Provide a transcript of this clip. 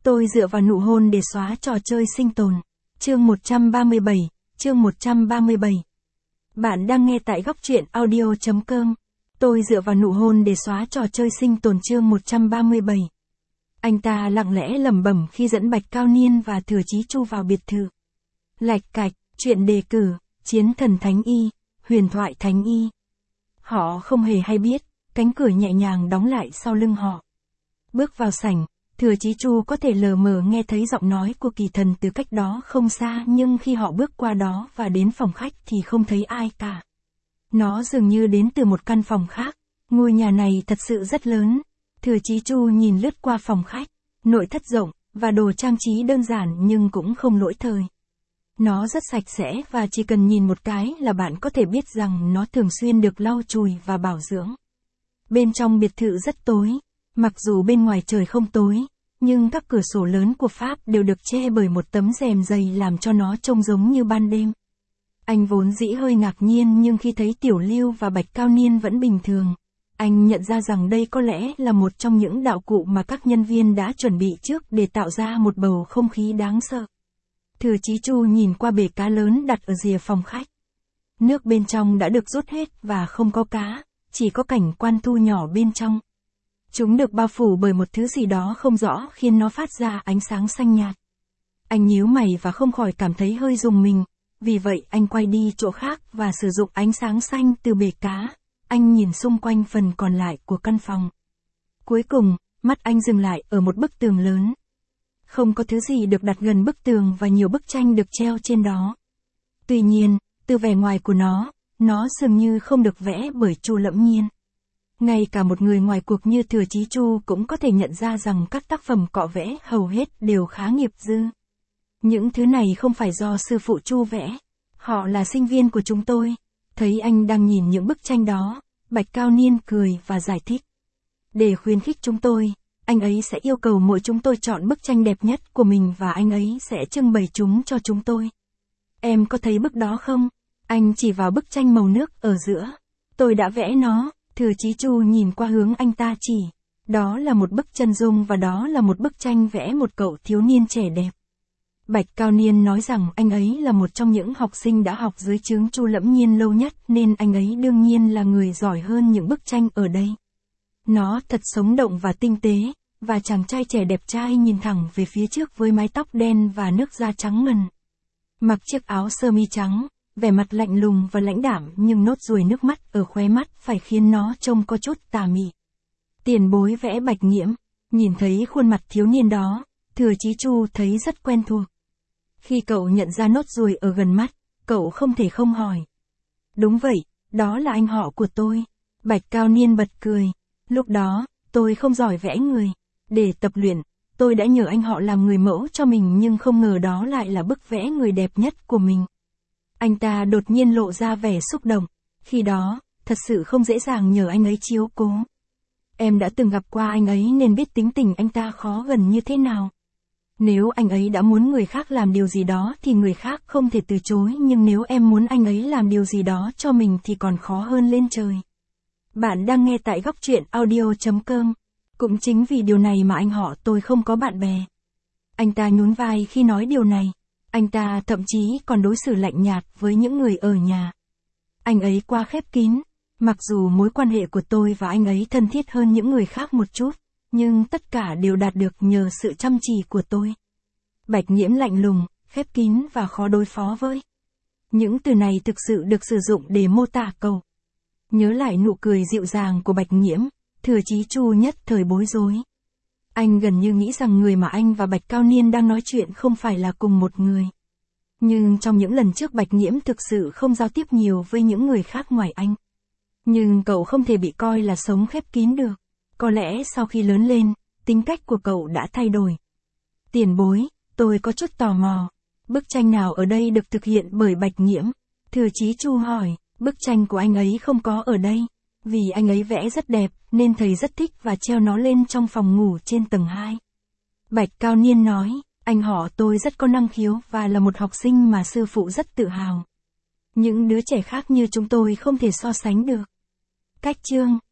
Tôi dựa vào nụ hôn để xóa trò chơi sinh tồn. Chương 137, chương 137. Bạn đang nghe tại góc truyện audio.com. Tôi dựa vào nụ hôn để xóa trò chơi sinh tồn chương 137. Anh ta lặng lẽ lẩm bẩm khi dẫn Bạch Cao Niên và Thừa Chí Chu vào biệt thự. Lạch cạch, chuyện đề cử, chiến thần thánh y, huyền thoại thánh y. Họ không hề hay biết, cánh cửa nhẹ nhàng đóng lại sau lưng họ. Bước vào sảnh, Thừa Chí Chu có thể lờ mờ nghe thấy giọng nói của kỳ thần từ cách đó không xa, nhưng khi họ bước qua đó và đến phòng khách thì không thấy ai cả. Nó dường như đến từ một căn phòng khác. Ngôi nhà này thật sự rất lớn. Thừa Chí Chu nhìn lướt qua phòng khách, nội thất rộng, và đồ trang trí đơn giản nhưng cũng không lỗi thời. Nó rất sạch sẽ và chỉ cần nhìn một cái là bạn có thể biết rằng nó thường xuyên được lau chùi và bảo dưỡng. Bên trong biệt thự rất tối. Mặc dù bên ngoài trời không tối, nhưng các cửa sổ lớn của Pháp đều được che bởi một tấm rèm dày làm cho nó trông giống như ban đêm. Anh vốn dĩ hơi ngạc nhiên, nhưng khi thấy Tiểu Lưu và Bạch Cao Niên vẫn bình thường, anh nhận ra rằng đây có lẽ là một trong những đạo cụ mà các nhân viên đã chuẩn bị trước để tạo ra một bầu không khí đáng sợ. Thừa Chí Chu nhìn qua bể cá lớn đặt ở rìa phòng khách. Nước bên trong đã được rút hết và không có cá, chỉ có cảnh quan thu nhỏ bên trong. Chúng được bao phủ bởi một thứ gì đó không rõ khiến nó phát ra ánh sáng xanh nhạt. Anh nhíu mày và không khỏi cảm thấy hơi rùng mình, vì vậy anh quay đi chỗ khác và sử dụng ánh sáng xanh từ bể cá. Anh nhìn xung quanh phần còn lại của căn phòng. Cuối cùng, mắt anh dừng lại ở một bức tường lớn. Không có thứ gì được đặt gần bức tường và nhiều bức tranh được treo trên đó. Tuy nhiên, từ vẻ ngoài của nó dường như không được vẽ bởi Chu Lẫm Nhiên. Ngay cả một người ngoài cuộc như Thừa Chí Chu cũng có thể nhận ra rằng các tác phẩm cọ vẽ hầu hết đều khá nghiệp dư. Những thứ này không phải do sư phụ Chu vẽ. Họ là sinh viên của chúng tôi. Thấy anh đang nhìn những bức tranh đó, Bạch Cao Niên cười và giải thích. Để khuyến khích chúng tôi, anh ấy sẽ yêu cầu mỗi chúng tôi chọn bức tranh đẹp nhất của mình và anh ấy sẽ trưng bày chúng cho chúng tôi. Em có thấy bức đó không? Anh chỉ vào bức tranh màu nước ở giữa. Tôi đã vẽ nó. Thừa Chí Chu nhìn qua hướng anh ta chỉ. Đó là một bức chân dung và đó là một bức tranh vẽ một cậu thiếu niên trẻ đẹp. Bạch Cao Niên nói rằng anh ấy là một trong những học sinh đã học dưới trướng Chu Lẫm Nhiên lâu nhất, nên anh ấy đương nhiên là người giỏi hơn những bức tranh ở đây. Nó thật sống động và tinh tế, và chàng trai trẻ đẹp trai nhìn thẳng về phía trước với mái tóc đen và nước da trắng ngần. Mặc chiếc áo sơ mi trắng, vẻ mặt lạnh lùng và lãnh đạm, nhưng nốt ruồi nước mắt ở khóe mắt phải khiến nó trông có chút tà mị. Tiền bối vẽ Bạch Nghiễm. Nhìn thấy khuôn mặt thiếu niên đó, Thừa Chí Chu thấy rất quen thuộc. Khi cậu nhận ra nốt ruồi ở gần mắt, cậu không thể không hỏi. Đúng vậy, đó là anh họ của tôi. Bạch Cao Niên bật cười. Lúc đó, tôi không giỏi vẽ người. Để tập luyện, tôi đã nhờ anh họ làm người mẫu cho mình, nhưng không ngờ đó lại là bức vẽ người đẹp nhất của mình. Anh ta đột nhiên lộ ra vẻ xúc động. Khi đó, thật sự không dễ dàng nhờ anh ấy chiếu cố. Em đã từng gặp qua anh ấy nên biết tính tình anh ta khó gần như thế nào. Nếu anh ấy đã muốn người khác làm điều gì đó thì người khác không thể từ chối, nhưng nếu em muốn anh ấy làm điều gì đó cho mình thì còn khó hơn lên trời. Bạn đang nghe tại góc truyện audio.com. Cũng chính vì điều này mà anh họ tôi không có bạn bè. Anh ta nhún vai khi nói điều này. Anh ta thậm chí còn đối xử lạnh nhạt với những người ở nhà. Anh ấy quá khép kín. Mặc dù mối quan hệ của tôi và anh ấy thân thiết hơn những người khác một chút, nhưng tất cả đều đạt được nhờ sự chăm chỉ của tôi. Bạch Nghiễm lạnh lùng, khép kín và khó đối phó với. Những từ này thực sự được sử dụng để mô tả cậu. Nhớ lại nụ cười dịu dàng của Bạch Nghiễm, Thừa Chí Chu nhất thời bối rối. Anh gần như nghĩ rằng người mà anh và Bạch Cao Niên đang nói chuyện không phải là cùng một người. Nhưng trong những lần trước Bạch Nghiễm thực sự không giao tiếp nhiều với những người khác ngoài anh. Nhưng cậu không thể bị coi là sống khép kín được. Có lẽ sau khi lớn lên, tính cách của cậu đã thay đổi. Tiền bối, tôi có chút tò mò. Bức tranh nào ở đây được thực hiện bởi Bạch Nghiễm? Thừa Chí Chu hỏi. Bức tranh của anh ấy không có ở đây. Vì anh ấy vẽ rất đẹp, nên thầy rất thích và treo nó lên trong phòng ngủ trên tầng 2. Bạch Cao Niên nói, anh họ tôi rất có năng khiếu và là một học sinh mà sư phụ rất tự hào. Những đứa trẻ khác như chúng tôi không thể so sánh được. Cách chương